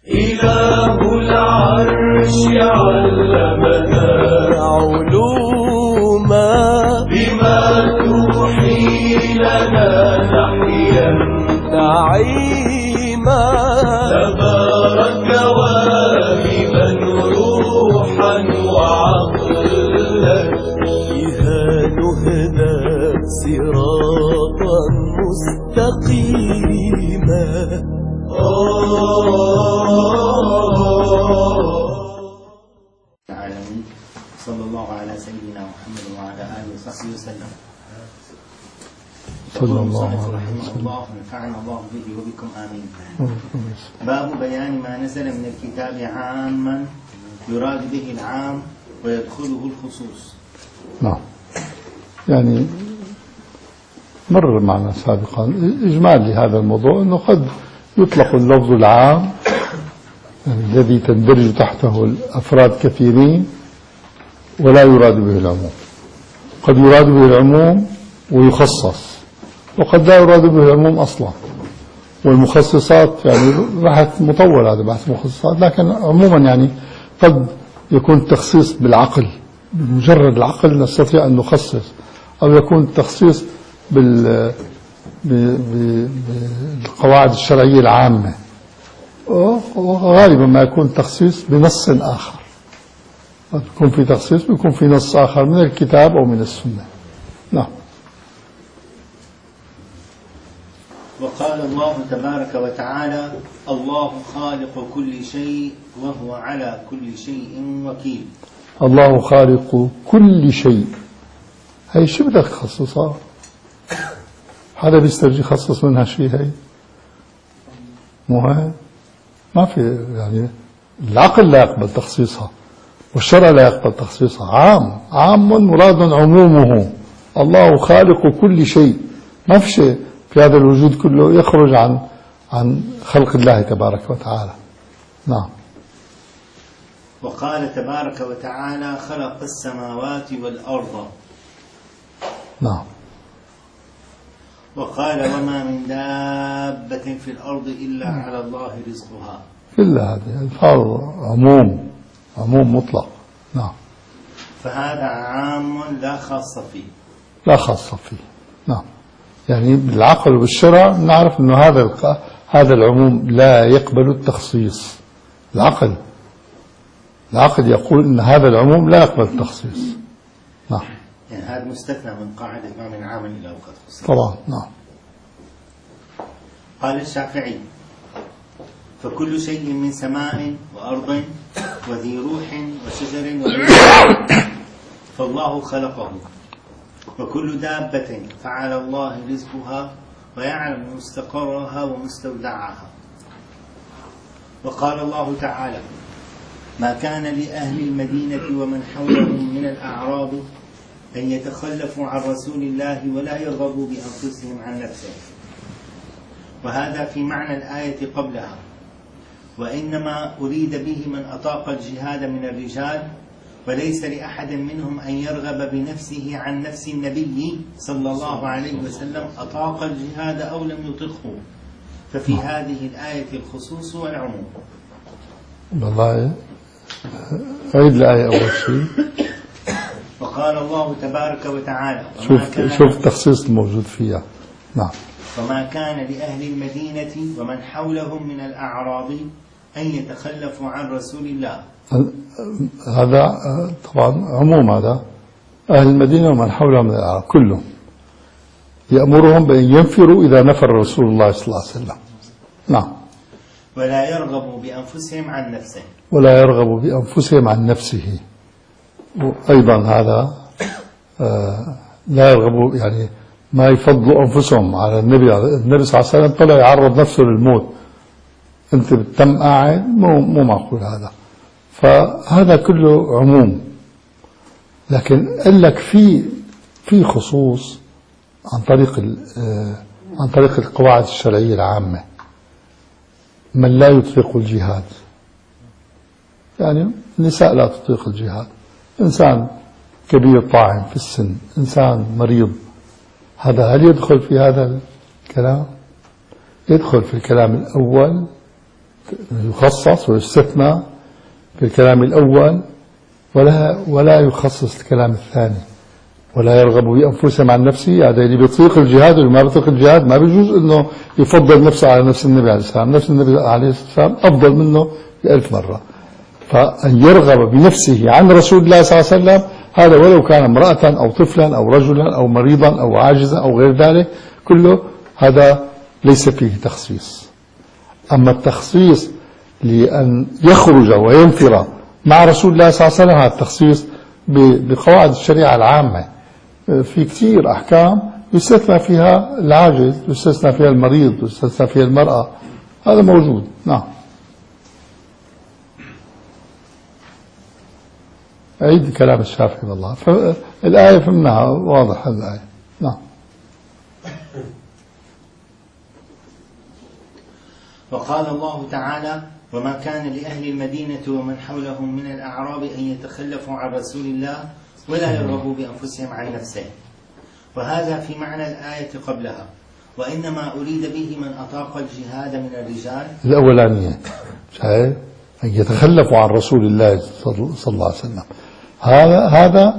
إله العرش علمنا علوما بما توحي لنا نحيا نعيما تبارك واهبا روحا وعقلا بها نهدى صراطا مستقيما. صلى الله على سيدنا محمد وعلى آله وصحبه وسلم. صلى الله عليه رحمه وسلم. الله ونفعنا الله به وبكم آمين. باب بيان ما نزل من الكتاب عاما يراد به العام ويدخله الخصوص. نعم، يعني مر معنا سابقا إجمال لهذا الموضوع أنه قد يطلق اللفظ العام الذي تندرج تحته الأفراد كثيرين ولا يراد به العموم، قد يراد به العموم ويخصص، وقد لا يراد به العموم أصلا. والمخصصات يعني بحث مطول، هذا بحث مخصصات، لكن عموما يعني قد يكون التخصيص بالعقل، بمجرد العقل نستطيع أن نخصص، أو يكون التخصيص بالقواعد الشرعية العامة، وغالبا ما يكون تخصيص بنص آخر، يكون في تخصيص بيكون في نص آخر من الكتاب أو من السنة. نعم. وقال الله تبارك وتعالى: الله خالق كل شيء وهو على كل شيء وكيل. الله خالق كل شيء، هي شو بدك تخصصها؟ حدا بيسترجي يخصص منها شيء؟ هي مو هي ما في، يعني العقل لا يقبل تخصيصها والشرع لا يقبل تخصيصها. عام مراد عمومه. الله خالق كل شيء، ما في شيء في هذا الوجود كله يخرج عن خلق الله تبارك وتعالى. نعم. وقال تبارك وتعالى: خلق السماوات والأرض. نعم. وقال: وما من دابة في الأرض إلا على الله رزقها. كل هذه ألفاظ عموم مطلق. نعم. فهذا عام لا خاص فيه. لا خاصة فيه. نعم. يعني بالعقل وبالشرع نعرف أنه هذا العموم لا يقبل التخصيص. العقل يقول أن هذا العموم لا يقبل التخصيص. نعم. يعني هذا مستثنى من قاعدة ما من عام إلا وقد خصص. طبعا. نعم. قال الشافعي: فكل شيء من سماء وأرض وذي روح وشجر فالله خلقه، وكل دابة فعلى الله رزقها ويعلم مستقرها ومستودعها. وقال الله تعالى: ما كان لأهل المدينة ومن حولهم من الأعراب أن يتخلفوا عن رسول الله ولا يرغبوا بأنفسهم عن نفسه. وهذا في معنى الآية قبلها: وإنما أريد به من أطاق الجهاد من الرجال، وليس لأحد منهم أن يرغب بنفسه عن نفس النبي صلى الله عليه وسلم أطاق الجهاد أو لم يطقه. ففي هذه الآية الخصوص والعموم. والله عيد الآية أول شيء. وقال الله تبارك وتعالى: شوف التخصيص الموجود فيها. نعم. وما كان لأهل المدينة ومن حولهم من الأعراب أن يتخلفوا عن رسول الله. هذا طبعا عموم، هذا أهل المدينة ومن حولهم من الأعراب كلهم يأمرهم بأن ينفروا إذا نفر رسول الله صلى الله عليه وسلم. نعم. ولا يرغبوا بأنفسهم عن نفسه. ولا يرغبوا بأنفسهم عن نفسه. وأيضا هذا لا يرغبوا، يعني ما يفضلوا أنفسهم على النبي صلى الله عليه وسلم طلع يعرض نفسه للموت، أنت بالتم قاعد، مو معقول هذا. فهذا كله عموم، لكن قال لك في خصوص عن طريق القواعد الشرعية العامة. من لا يطيق الجهاد، يعني النساء لا تطيق الجهاد، إنسان كبير طاعن في السن، إنسان مريض، هذا هل يدخل في هذا الكلام؟ يدخل في الكلام الأول يخصص ويستثنى في الكلام الأول ولا يخصص الكلام الثاني. ولا يرغب بأنفسهم عن نفسه، هذا اللي بيطيق الجهاد واللي ما بيطيق الجهاد ما بيجوز انه يفضل نفسه على نفس النبي عليه السلام. نفس النبي عليه السلام افضل منه ب1000 مرة. فأن يرغب بنفسه عن رسول الله صلى الله عليه وسلم هذا ولو كان امرأة أو طفلا أو رجلا أو مريضا أو عاجزا أو غير ذلك كله، هذا ليس فيه تخصيص. أما التخصيص لأن يخرج وينفر مع رسول الله صلى الله عليه وسلم هذا التخصيص بقواعد الشريعة العامة. في كثير أحكام يستثنى فيها العاجز، يستثنى فيها المريض، يستثنى فيها المرأة، هذا موجود. نعم. أعيد كلام الشافعي والله. فالآية فهمناها واضح الآية. نعم. وقال الله تعالى: وما كان لأهل المدينة ومن حولهم من الأعراب أن يتخلفوا عن رسول الله ولا يرغبوا بأنفسهم عن نفسه. وهذا في معنى الآية قبلها، وإنما أريد به من أطاق الجهاد من الرجال. الأولانية شايف أن يتخلفوا عن رسول الله صلى الله عليه وسلم، هذا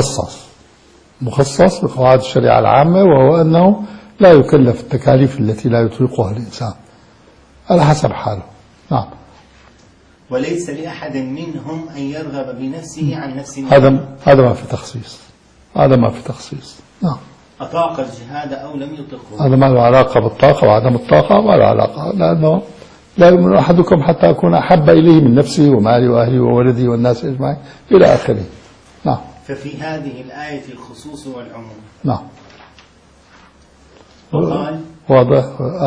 مخصص بقواعد الشريعة العامة، وهو أنه لا يكلف التكاليف التي لا يطيقها الإنسان على حسب حاله. نعم. وليس لأحد منهم أن يرغب بنفسه عن نفسه. هذا ما في تخصيص. نعم. أطاق الجهاد أو لم يطقه، هذا ما له علاقة بالطاقة وعدم الطاقة، ما له علاقة، لأنه لا يؤمن أحدكم حتى أكون أحب إليه من نفسه ومالي وأهلي وولدي والناس أجمعين إلى آخره. نعم. ففي هذه الآية الخصوص والعموم. نعم. وقال واضح.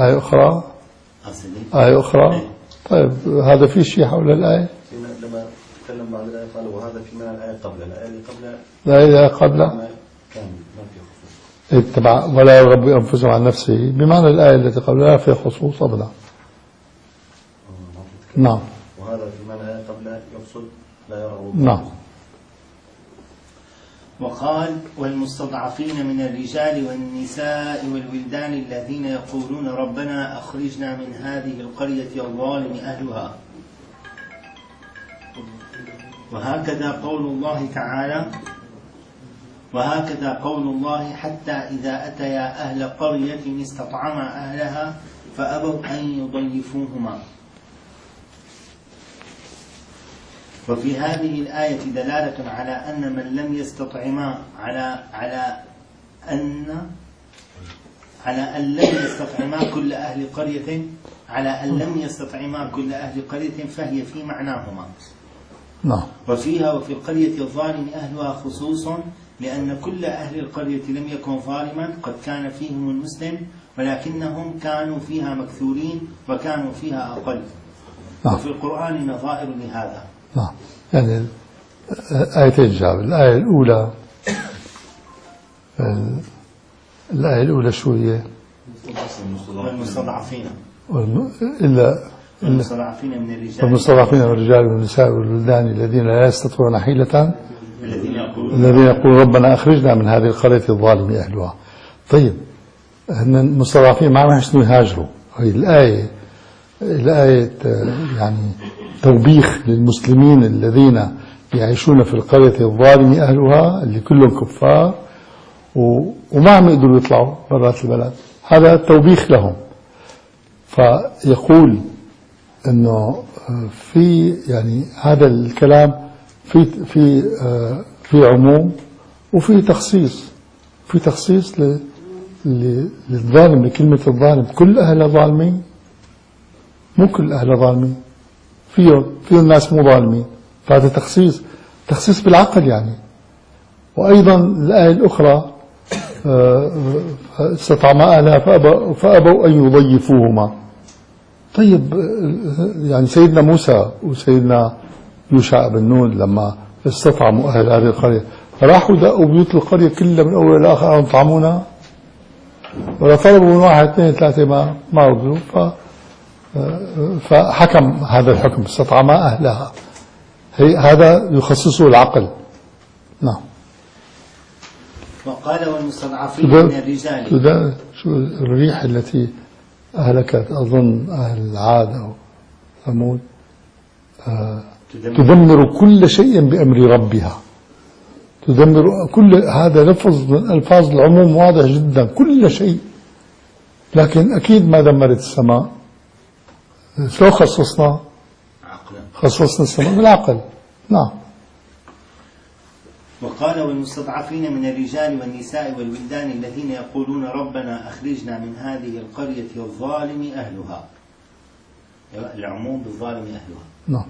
آية أخرى. طيب هذا في شيء حول الآية؟ لما تكلم بعد الآية قال وهذا في معنى الآية قبل الآية قبل كان ما في خصوص. اتبع ولا يرغب بأنفسهم عن نفسه، بمعنى الآية التي قبلها في خصوص أبدا. نعم. وهذا في معنى الآية قبل يقصد لا يرغب. نعم. وقال: والمستضعفين من الرجال والنساء والولدان الذين يقولون ربنا أخرجنا من هذه القرية الظالم أهلها. وهكذا قول الله حتى إذا أتيا أهل قرية استطعما أهلها فأبوا أن يضيفوهما. وفي هذه الآية دلالة على أن من لم يستطعما على أن لم يستطعما كل أهل قرية فهي في معناهما. نعم. وفيها وفي القرية الظالم أهلها خصوص، لأن كل أهل القرية لم يكن ظالما، قد كان فيهم المسلم ولكنهم كانوا فيها مكثورين وكانوا فيها أقل. نعم. وفي القرآن نظائر لهذا. نعم. يعني آيتين جاب. الآية الأولى شو هي؟ والمستضعفين والمستضعفين من الرجال والنساء والولدان الذين لا يستطيعون حيلة، الذين يقولون ربنا أخرجنا من هذه القرية الظالم أهلها. طيب المستضعفين معناها شنو يهاجروا؟ هي الآية يعني توبيخ للمسلمين الذين يعيشون في القرية الظالم أهلها اللي كلهم كفار وما عم يقدروا يطلعوا برات البلد، هذا توبيخ لهم. فيقول انه في يعني هذا الكلام في عموم وفي تخصيص. في تخصيص للظالم، لكلمة الظالم. كل أهل ظالمين؟ مو كل أهل ظالمين، فيه الناس مو ظالمين، فهذا تخصيص بالعقل يعني. وأيضا الآية الأخرى استطعما أهلها فأبوا أن يضيفوهما. طيب يعني سيدنا موسى وسيدنا يوشع بن نون لما استطعموا أهل هذه القرية راحوا دقوا بيوت القرية كلها من أول إلى آخر طعمونا، ولا طلبوا من 1 2 3 ما قدروا، فحكم هذا الحكم استطعما أهلها. هذا يخصصه العقل. نعم. وقال والمستضعفين من الرجال. شو الريح التي أهلكت أظن أهل عاد ثمود تدمر كل شيء بأمر ربها. تدمر كل هذا لفظ من ألفاظ العموم واضح جدا، كل شيء. لكن أكيد ما دمرت السماء. شو خصصنا؟ خصصنا السماء بالعقل. نعم. وقال والمستضعفين من الرجال والنساء والولدان الذين يقولون ربنا أخرجنا من هذه القرية الظالم أهلها. العموم بالظالم أهلها. نعم.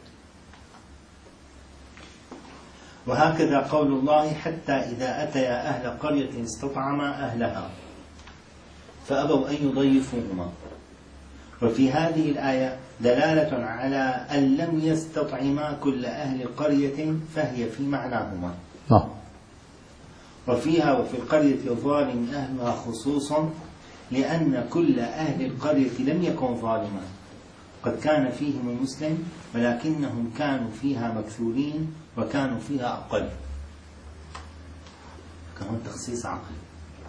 وهكذا قول الله حتى إذا أتيا أهل قرية استطعما أهلها فأبوا أن يضيفوهما. وفي هذه الآية دلالة على أن لم يستطعما كل أهل قرية فهي في معناهما. وفيها وفي القرية الظالم أهلها خصوصا لأن كل أهل القرية لم يكن ظالما، قد كان فيهم المسلم ولكنهم كانوا فيها مكثورين وكانوا فيها أقل. كمان تخصيص عقلي.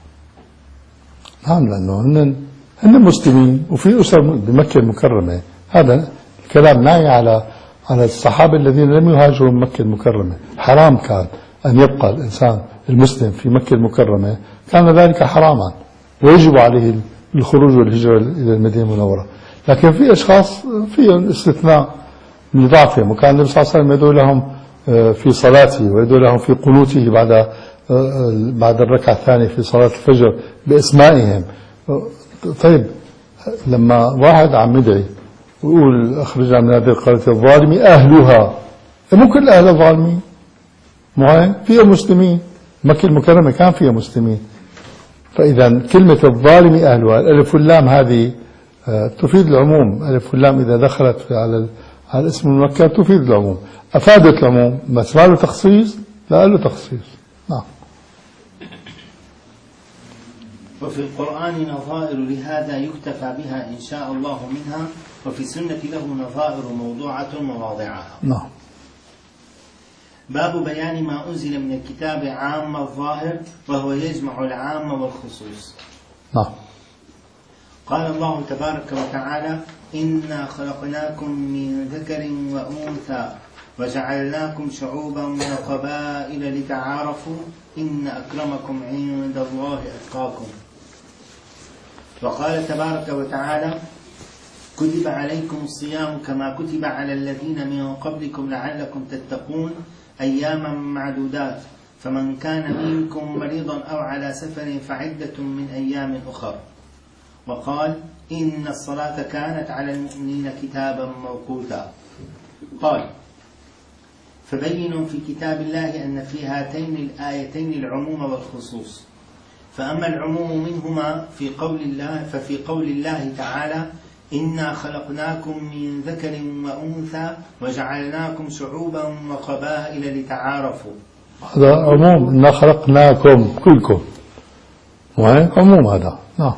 نعم، لأنه هن مسلمين وفي أسر بمكة المكرمة. هذا الكلام ناعي على الصحابة الذين لم يهاجروا من مكة المكرمة. حرام كان أن يبقى الإنسان المسلم في مكة المكرمة، كان ذلك حراما ويجب عليه الخروج والهجرة إلى المدينة المنورة. لكن في أشخاص فيهم استثناء لضعفهم، وكان النبي صلى الله عليه وسلم يدعو لهم في صلاته ويدعو لهم في قنوته بعد الركعة الثانية في صلاة الفجر بأسمائهم. طيب لما واحد عم يدعي ويقول أخرجنا من هذه القرية الظالم أهلها، مو كل أهل الظالمين، مو فيها مسلمين. مكة المكرمة كان فيها مسلمين. فإذا كلمة الظالم أهلها الألف واللام هذه تفيد العموم. ألف واللام إذا دخلت على اسم المكة تفيد العموم. أفادت العموم، بس ما له تخصيص، لا له تخصيص. نعم. وفي القرآن نظائر لهذا يكتفى بها إن شاء الله منها، وفي السنة له نظائر موضوعة مواضعها. نعم. باب بيان ما أنزل من الكتاب عام الظاهر وهو يجمع العام والخصوص. نعم. قال الله تبارك وتعالى إنا خلقناكم من ذكر وأنثى وجعلناكم شعوبا وقبائل لتعارفوا إن أكرمكم عند الله أتقاكم. وقال تبارك وتعالى كتب عليكم الصيام كما كتب على الذين من قبلكم لعلكم تتقون أياما معدودات فمن كان منكم مريضا أو على سفر فعدة من أيام أخر. وقال إن الصلاة كانت على المؤمنين كتابا موقوتا. قال فبينوا في كتاب الله أن في هاتين الآيتين العموم والخصوص، فأما العموم منهما ففي قول الله تعالى إنا خلقناكم من ذكر وأنثى وجعلناكم شعوبا وقبائل لتعارفوا. هذا عموم، إنا خلقناكم كلكم، عموم هذا. نعم.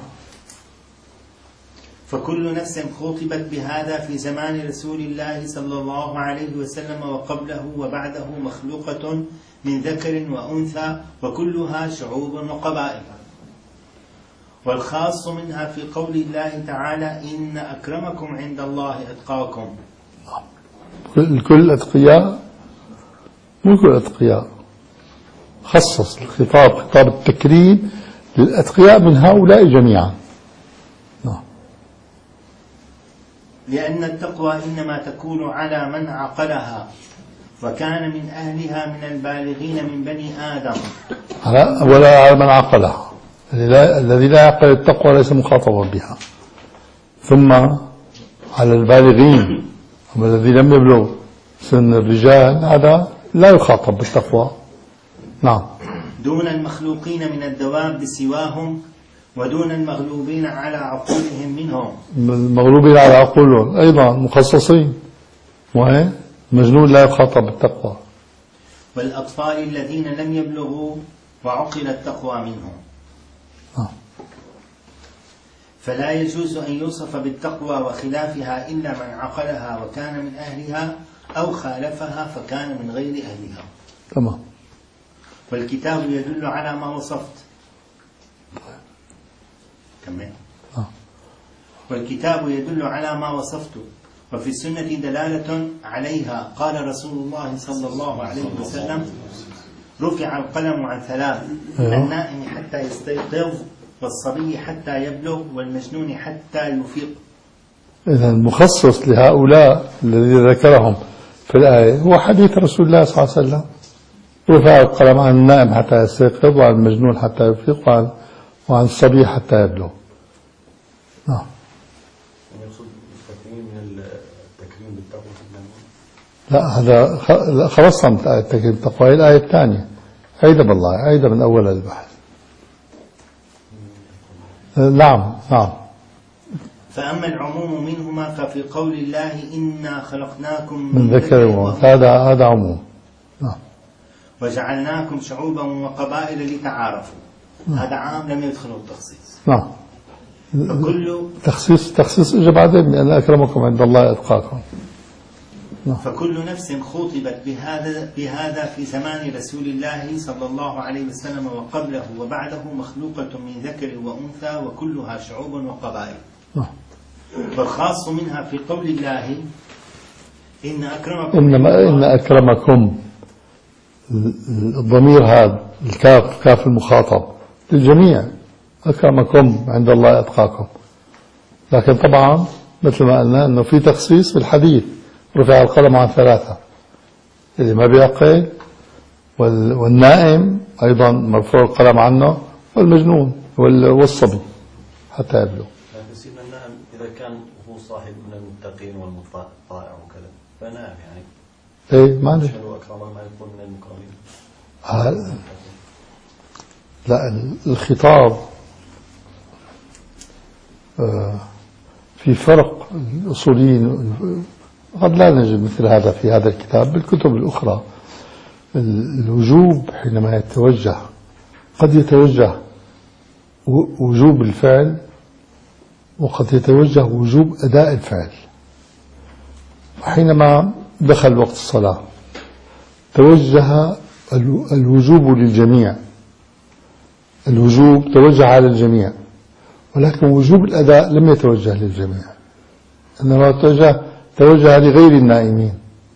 فكل نفس خطبت بهذا في زمان رسول الله صلى الله عليه وسلم وقبله وبعده مخلوقة من ذكر وأنثى وكلها شعوب وقبائل. والخاص منها في قول الله تعالى إن أكرمكم عند الله أتقاكم. الكل أتقياء؟ مو كل أتقياء، خصص الخطاب خطاب التكريم للأتقياء من هؤلاء جميعا. لأن التقوى إنما تكون على من عقلها وكان من أهلها من البالغين من بني آدم، ولا على من عقلها. الذي لا يعقل التقوى ليس مخاطبا بها. ثم على البالغين، أما الذي لم يبلغ سن الرجال هذا لا يخاطب بالتقوى. نعم. دون المخلوقين من الدواب سواهم ودون المغلوبين على عقولهم منهم. المغلوبين على عقولهم أيضا مخصصين، وهي مجنون لا يخاطب بالتقوى. والأطفال الذين لم يبلغوا وعقل التقوى منهم. فلا يجوز أن يوصف بالتقوى وخلافها إلا من عقلها وكان من أهلها أو خالفها فكان من غير أهلها. تمام. والكتاب يدل على ما وصفت. والكتاب يدل على ما وصفته وفي السنة دلالة عليها. قال رسول الله صلى الله عليه وسلم: رفع القلم عن ثلاث: النائم حتى يستيقظ، والصبي حتى يبلغ، والمجنون حتى يفيق. إذا مخصص لهؤلاء الذي ذكرهم في الآية هو حديث رسول الله صلى الله عليه وسلم: رفع القلم عن النائم حتى يستيقظ، وعن المجنون حتى يفيق، وعن الصبي حتى يبلغ. نعم. يقصد التكريم من التكريم بالتقوى. لا، هذا خلصنا من آية التكريم بالتقوى. هي الآية الثانية. عيدها بالله، عيدها من أول البحث. نعم. فأما العموم منهما ففي قول الله: إنا خلقناكم من ذكر وأنثى، هذا عموم. نعم. وجعلناكم شعوبا وقبائل لتعارفوا، هذا عام لم يدخله التخصيص. نعم. فكل تخصيص إجا بعدين: لأن أكرمكم عند الله أتقاكم. فكل نفس خُطبت بهذا في زمان رسول الله صلى الله عليه وسلم وقبله وبعده مخلوقة من ذكر وأنثى، وكلها شعوب وقبائل. والخاص منها في قول الله: إن أكرمكم. الضمير هذا الكاف، كاف المخاطب للجميع. أكرمكم عند الله أتقاكم. لكن طبعا مثل ما قلنا أنه في تخصيص في الحديث: رفع القلم عن ثلاثة: اللي ما بيعقل، والنائم أيضا مرفوع القلم عنه، والمجنون والصبي حتى يبلغ. لكن سيدنا النائم إذا كان هو صاحب من المتقين والمطائع وكذا فنائم يعني. إيه، ما عندي. شنو أكرم ما يكون من المكرمين. لا، الخطاب في فرق. الأصوليين قد لا نجد مثل هذا في هذا الكتاب. بالكتب الأخرى الوجوب حينما يتوجه قد يتوجه وجوب الفعل، وقد يتوجه وجوب أداء الفعل. حينما دخل وقت الصلاة توجه الوجوب للجميع، الوجوب توجه على الجميع، ولكن وجوب الأداء لم يتوجه للجميع، إنما توجه لغير النائمين.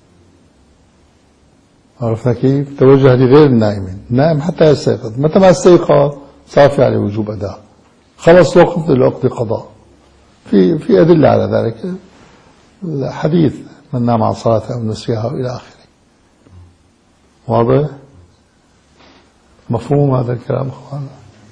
عرفنا كيف؟ توجه لغير النائمين. النائم حتى يستيقظ، متى ما استيقظ صار في عليه وجوب أداء، خلص الوقت قضاء. في أدلة على ذلك، الحديث: من نام عن صلاة أو نسيها إلى آخره. واضح؟ مفهوم هذا الكلام أخوانا؟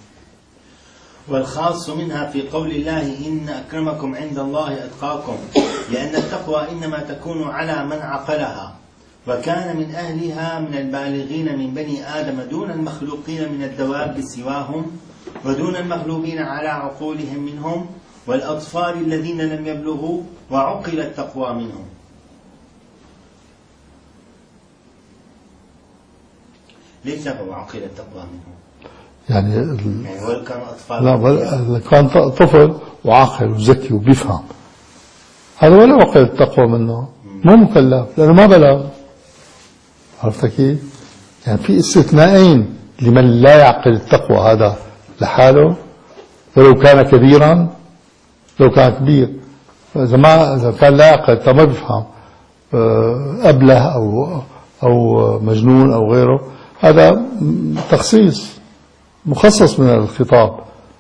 والخاص منها في قول الله: إن أكرمكم عند الله أتقاكم، لأن التقوى إنما تكون على من عقلها وكان من أهلها من البالغين من بني آدم، دون المخلوقين من الدواب سواهم، ودون المغلوبين على عقولهم منهم، والأطفال الذين لم يبلغوا، وعقل التقوى منهم. ليس هو عقل التقوى منهم يعني هو كانوا أطفال. لا، كان طفل وعاقل وذكي وبيفهم، هذا ولا عقل التقوى منه، مو مكلف لأنه ما بلغ. عرفت كيف؟ يعني في استثنائين لمن لا يعقل التقوى هذا لحاله، ولو كان كبيرا، لو كان كبير. إذا كان لا يعقل، ما بيفهم، أبله أو مجنون أو غيره، هذا تخصيص مخصص من الخطاب.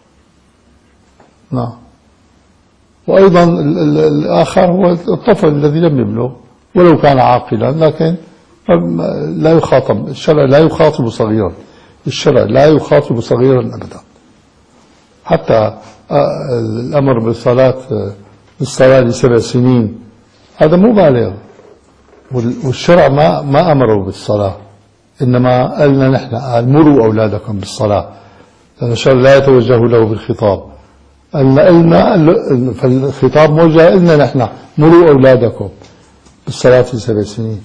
نعم. وأيضا الآخر هو الطفل الذي لم يبلغ ولو كان عاقلا، لكن لا يخاطب. الشرع لا يخاطب صغيرا، الشرع لا يخاطب صغيرا أبدا. حتى الأمر بالصلاة ل7 سنين هذا مو بالغ، والشرع ما أمره بالصلاة، إنما قالنا نحن: مروا أولادكم بالصلاة، لأن الشرع لا يتوجه له بالخطاب. قلنا فالخطاب موجه لنا نحن: مروا أولادكم بالصلاة في 7 سنين.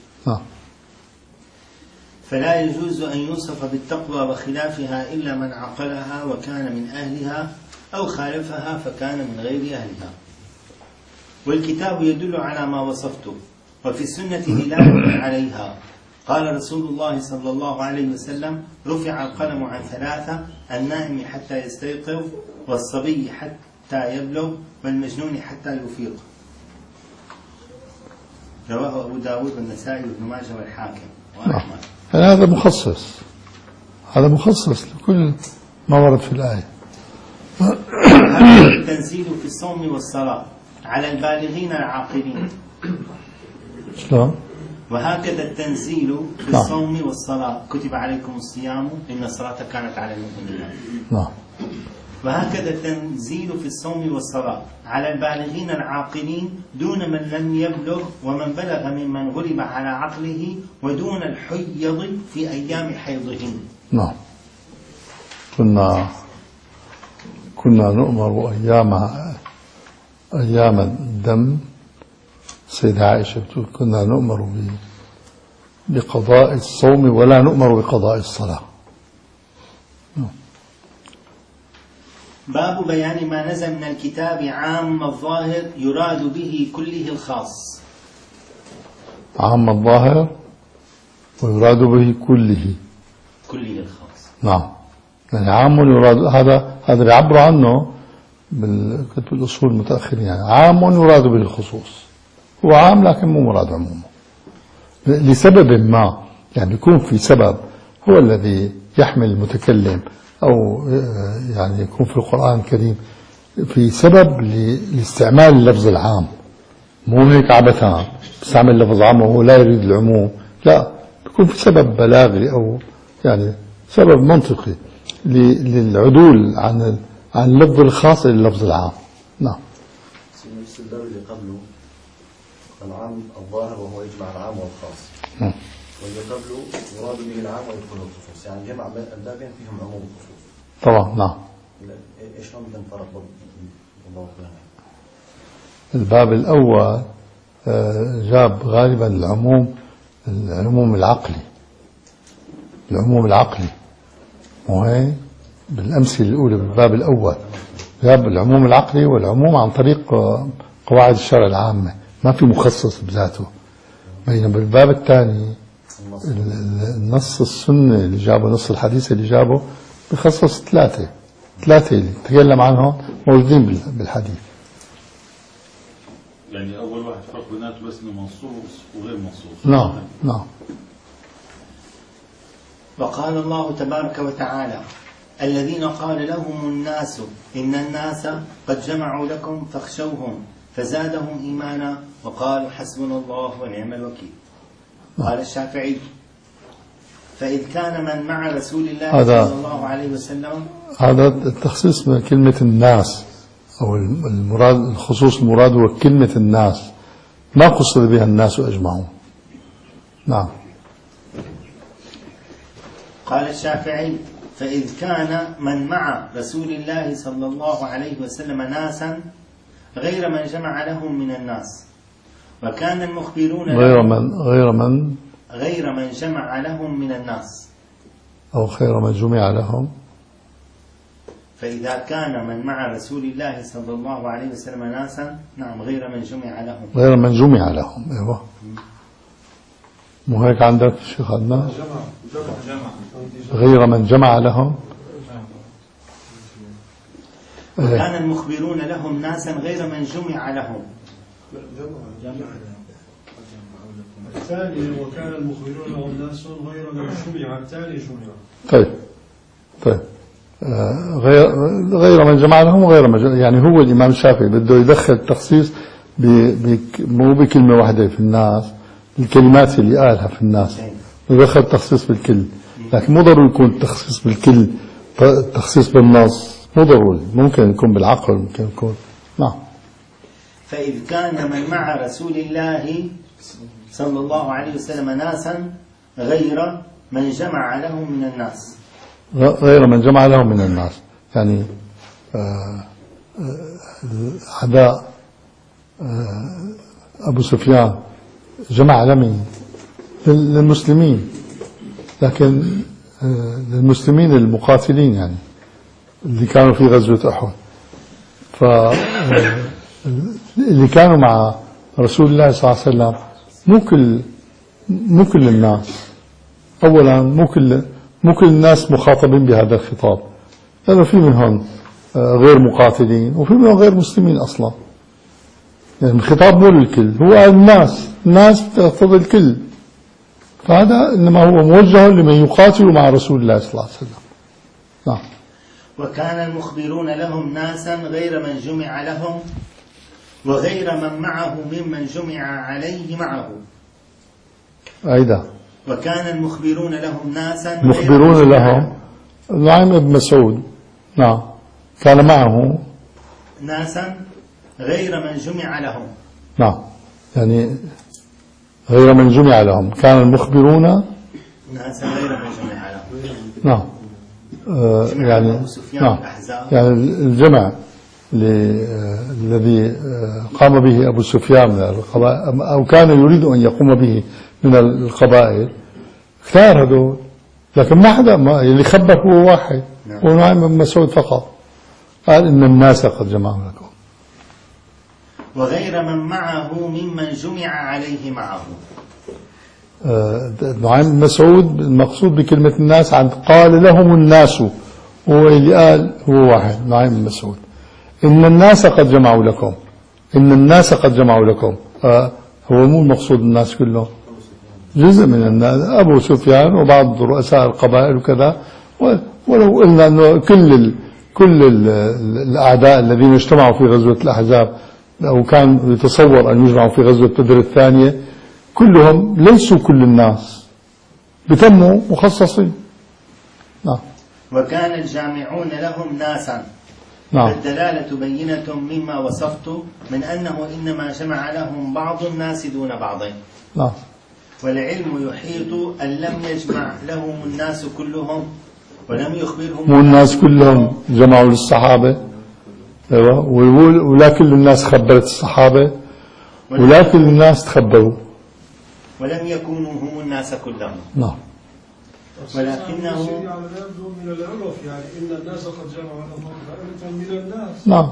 فلا يجوز أن يوصف بالتقوى وخلافها إلا من عقلها وكان من أهلها، أو خالفها فكان من غير أهلها. والكتاب يدل على ما وصفته، وفي السنة دلالة عليها. قال رسول الله صلى الله عليه وسلم: رفع القلم عن 3: النائم حتى يستيقظ، والصبي حتى يبلغ، والمجنون حتى يفيق. رواه أبو داود والنسائي وابن ماجه والحاكم وأحمد. يعني هذا مخصص لكل ما ورد في الآية. هذا التنزيل في الصوم والصلاة على البالغين العاقلين. شلون؟ وهكذا التنزيل في الصوم والصلاة كتب عليكم الصيام إن الصلاة كانت على المؤمنين. نعم. وهكذا التنزيل في الصوم والصلاة على البالغين العاقلين دون من لم يبلغ ومن بلغ ممن غلب على عقله ودون الحيض في أيام حيضهم. نعم. كنا نؤمر أيام الدم. سيدة عائشة بتقول كنا نؤمر بقضاء الصوم ولا نؤمر بقضاء الصلاة. باب بيان ما نزل من الكتاب عام الظاهر يراد به كله الخاص. عام الظاهر ويراد به كله الخاص. نعم. يعني عام يراد هذا بيعبر عنه بالكتب الأصول المتأخرين، يعني عام يراد به الخصوص، هو عام لكن مو مراد عمومه لسبب ما، يعني يكون في سبب هو الذي يحمل المتكلم، أو يعني يكون في القرآن الكريم في سبب لاستعمال اللفظ العام، مو هيك عبثا استعمل لفظ عام وهو لا يريد العموم، لا، يكون في سبب بلاغي أو يعني سبب منطقي للعدول عن اللفظ الخاص إلى اللفظ العام. نعم. نفس الباب اللي قبله العام الظاهر وهو يجمع العام والخاص، واللي قبله يراد به العام ويدخل الخصوص، يعني جمع البابين فيهم عموم وخصوص. طبعا. نعم. ايش ممكن فرق بالضبط؟ الباب الأول جاب غالبا العموم العقلي، وهي بالأمثلة الأولى بالباب الأول جاب العموم العقلي والعموم عن طريق قواعد الشرع العامة، ما في مخصص بذاته. بينما بالباب الثاني النص السنة اللي جابه، نص الحديث اللي جابه بخصص ثلاثة اللي تكلم عنهم موجودين بالحديث. يعني أول واحد فرق بيناته بس إنه منصوص وغير منصوص. نعم. وقال الله تبارك وتعالى: الذين قال لهم الناس إن الناس قد جمعوا لكم فاخشوهم فزادهم إيمانا وقالوا حسبنا الله ونعم الوكيل. قال الشافعي: فإذ كان من مع رسول الله صلى الله عليه وسلم. هذا التخصيص من كلمة الناس، أو المراد الخصوص المراد هو كلمة الناس، ما قصد بها الناس أجمعون. نعم. قال الشافعي: فإذ كان من مع رسول الله صلى الله عليه وسلم ناسا غير من جمع لهم من الناس، وكان المخبرون غير من جمع لهم من الناس، أو خير من جمع لهم. فإذا كان من مع رسول الله صلى الله عليه وسلم ناسا، نعم، غير من جمع لهم. أيوة. مو هيك عندك شيخ عدنان؟ غير من جمع لهم. وكان المخبرون لهم ناسا غير من جمع لهم. الثاني وكان المخبرون لهم ناس غير من جمع، الثاني جمع. طيب. غير من جمع لهم وغير من جمع، يعني هو الإمام الشافعي بده يدخل التخصيص مو بكلمة واحدة في الناس، الكلمات اللي قالها في الناس يدخل التخصيص بالكل، لكن مو ضروري يكون التخصيص بالكل التخصيص بالنص، مو ضروري، ممكن يكون بالعقل، ممكن يكون. نعم. فإذ كان من مع رسول الله صلى الله عليه وسلم ناسا غير من جمع لهم من الناس. يعني أعداء أبو سفيان جمع لمن للمسلمين، لكن للمسلمين المقاتلين يعني اللي كانوا في غزوة أحد، فاللي كانوا مع رسول الله صلى الله عليه وسلم مو كل الناس. أولا مو كل الناس مخاطبين بهذا الخطاب، لأنه في منهم غير مقاتلين وفي منهم غير مسلمين أصلا. يعني الخطاب مو للكل، هو الناس تقتضي الكل، فهذا إنما هو موجه لمن يقاتل مع رسول الله صلى الله عليه وسلم. نعم. وكان المخبرون لهم ناسا غير من جمع لهم وغير من معه ممن جمع عليه معه. أيضا وكان المخبرون لهم ناسا مخبرون لهم نعيم بن مسعود، نعم، كان معه ناسا غير من جمع لهم. نعم، يعني غير من جمع لهم، كان المخبرون ناسا غير من جمع لهم. نعم. يعني نعم. يعني الجمع الذي قام به أبو سفيان من القبائل أو كان يريد أن يقوم به من القبائل كثار هذول، لكن ما حدا اللي خبر هو واحد، هو نعيم بن مسعود فقط، قال إن الناس قد جمعوا لكم. وغير من معه ممن جمع عليه معه. نعيم بن مسعود المقصود بكلمة الناس عن قال لهم الناس، هو اللي قال هو واحد نعيم بن مسعود، إن الناس قد جمعوا لكم، إن الناس قد جمعوا لكم. هو مو المقصود الناس كلهم، جزء من الناس، أبو سفيان وبعض رؤساء القبائل وكذا. ولو قلنا أنه كل الأعداء الذين اجتمعوا في غزوة الأحزاب أو كان يتصور أن يجمعوا في غزوة بدر الثانية كلهم ليسوا كل الناس، بتموا مخصصين. نعم. وكان الجامعون لهم ناسا. نعم. الدلالة بينة مما وصفت من أنه إنما جمع لهم بعض الناس دون بعض. نعم. والعلم يحيط أن لم يجمع لهم الناس كلهم ولم يخبرهم. مو الناس كلهم جمعوا للصحابة، ولا كل الناس خبرت الصحابة، ولا كل الناس تخبروا، ولم يكونوا هم الناس كلهم. نعم. ولكنه من العرف، يعني إن الناس قد جمعوا لهم من الناس. نعم.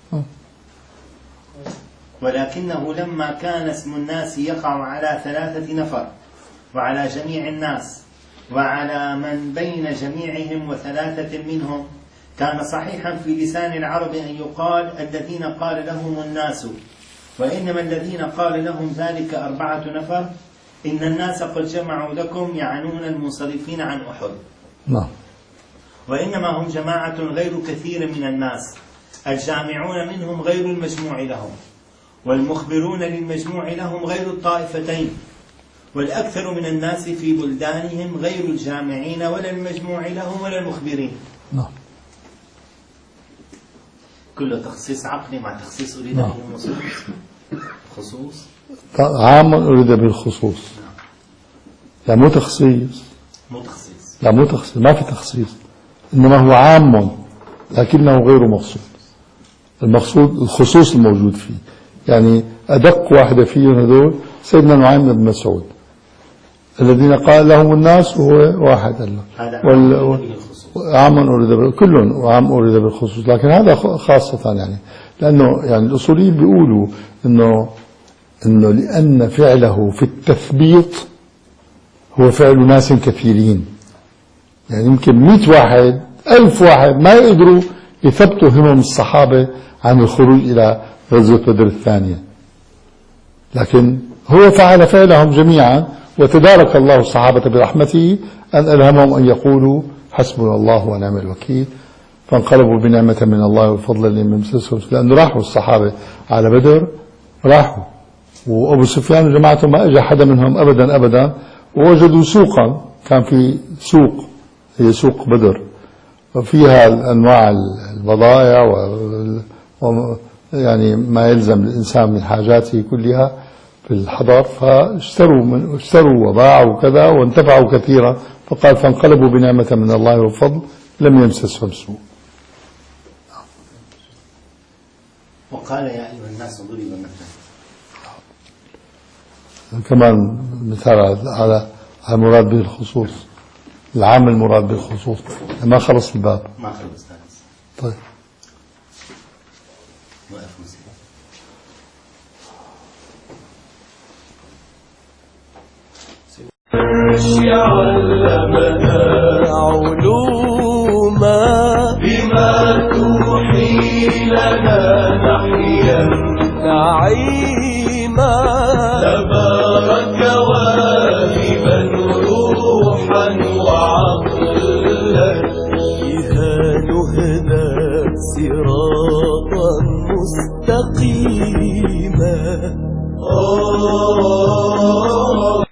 ولكنه لما كان اسم الناس يقع على 3 نفر وعلى جميع الناس وعلى من بين جميعهم و3 منهم، كان صحيحا في لسان العرب أن يقال الذين قال لهم الناس، وإنما الذين قال لهم ذلك 4 نفر. إن الناس قد جمعوا لكم يعنون المنصرفين عن أحد. نعم. وإنما هم جماعة غير كثير من الناس، الجامعون منهم غير المجموع لهم، والمخبرون للمجموع لهم غير الطائفتين، والأكثر من الناس في بلدانهم غير الجامعين ولا المجموع لهم ولا المخبرين. نعم. كله تخصيص عقلي مع تخصيص أريد به خصوص عام أريد بالخصوص. لا مو تخصيص. لا مو تخصيص، ما في تخصيص، إنما هو عام لكنه غير مقصود. المقصود الخصوص الموجود فيه، يعني أدق واحدة فيهم هذول سيدنا نعيم بن مسعود الذين قال لهم الناس، هو واحد عام أريد كلهم عام أريد بالخصوص، لكن هذا خاصة يعني لأنه يعني الأصوليين بيقولوا إنه لأن فعله في التثبيت هو فعل ناس كثيرين، يعني يمكن 100 واحد 1000 واحد ما يقدروا يثبتوا همم الصحابة عن الخروج إلى غزوة بدر الثانية، لكن هو فعل فعلهم جميعا، وتدارك الله الصحابة برحمته أن ألهمهم أن يقولوا حسبنا الله ونعم الوكيل، فانقلبوا بنعمة من الله وفضل لم يمسسهم، لأنه راحوا الصحابة على بدر، راحوا وأبو سفيان وجماعته ما أجى حدا منهم أبدا، ووجدوا سوقا، كان في سوق هي سوق بدر وفيها أنواع البضائع يعني ما يلزم الإنسان من حاجاته كلها في الحضر، فاشتروا وباعوا وكذا وانتفعوا كثيرا، فقال فانقلبوا بنعمة من الله وفضل لم يمسسهم سوء. وقال يا أيها الناس ضرب مثل، كمان مثال على المراد به الخصوص، العام المراد به الخصوص. ما خلص الباب، ما خلص. طيب علمنا علوما بما توحي لنا نحيا نعيما تبارك واهبا روحا وعقلا بها نهدى صراطا مستقيما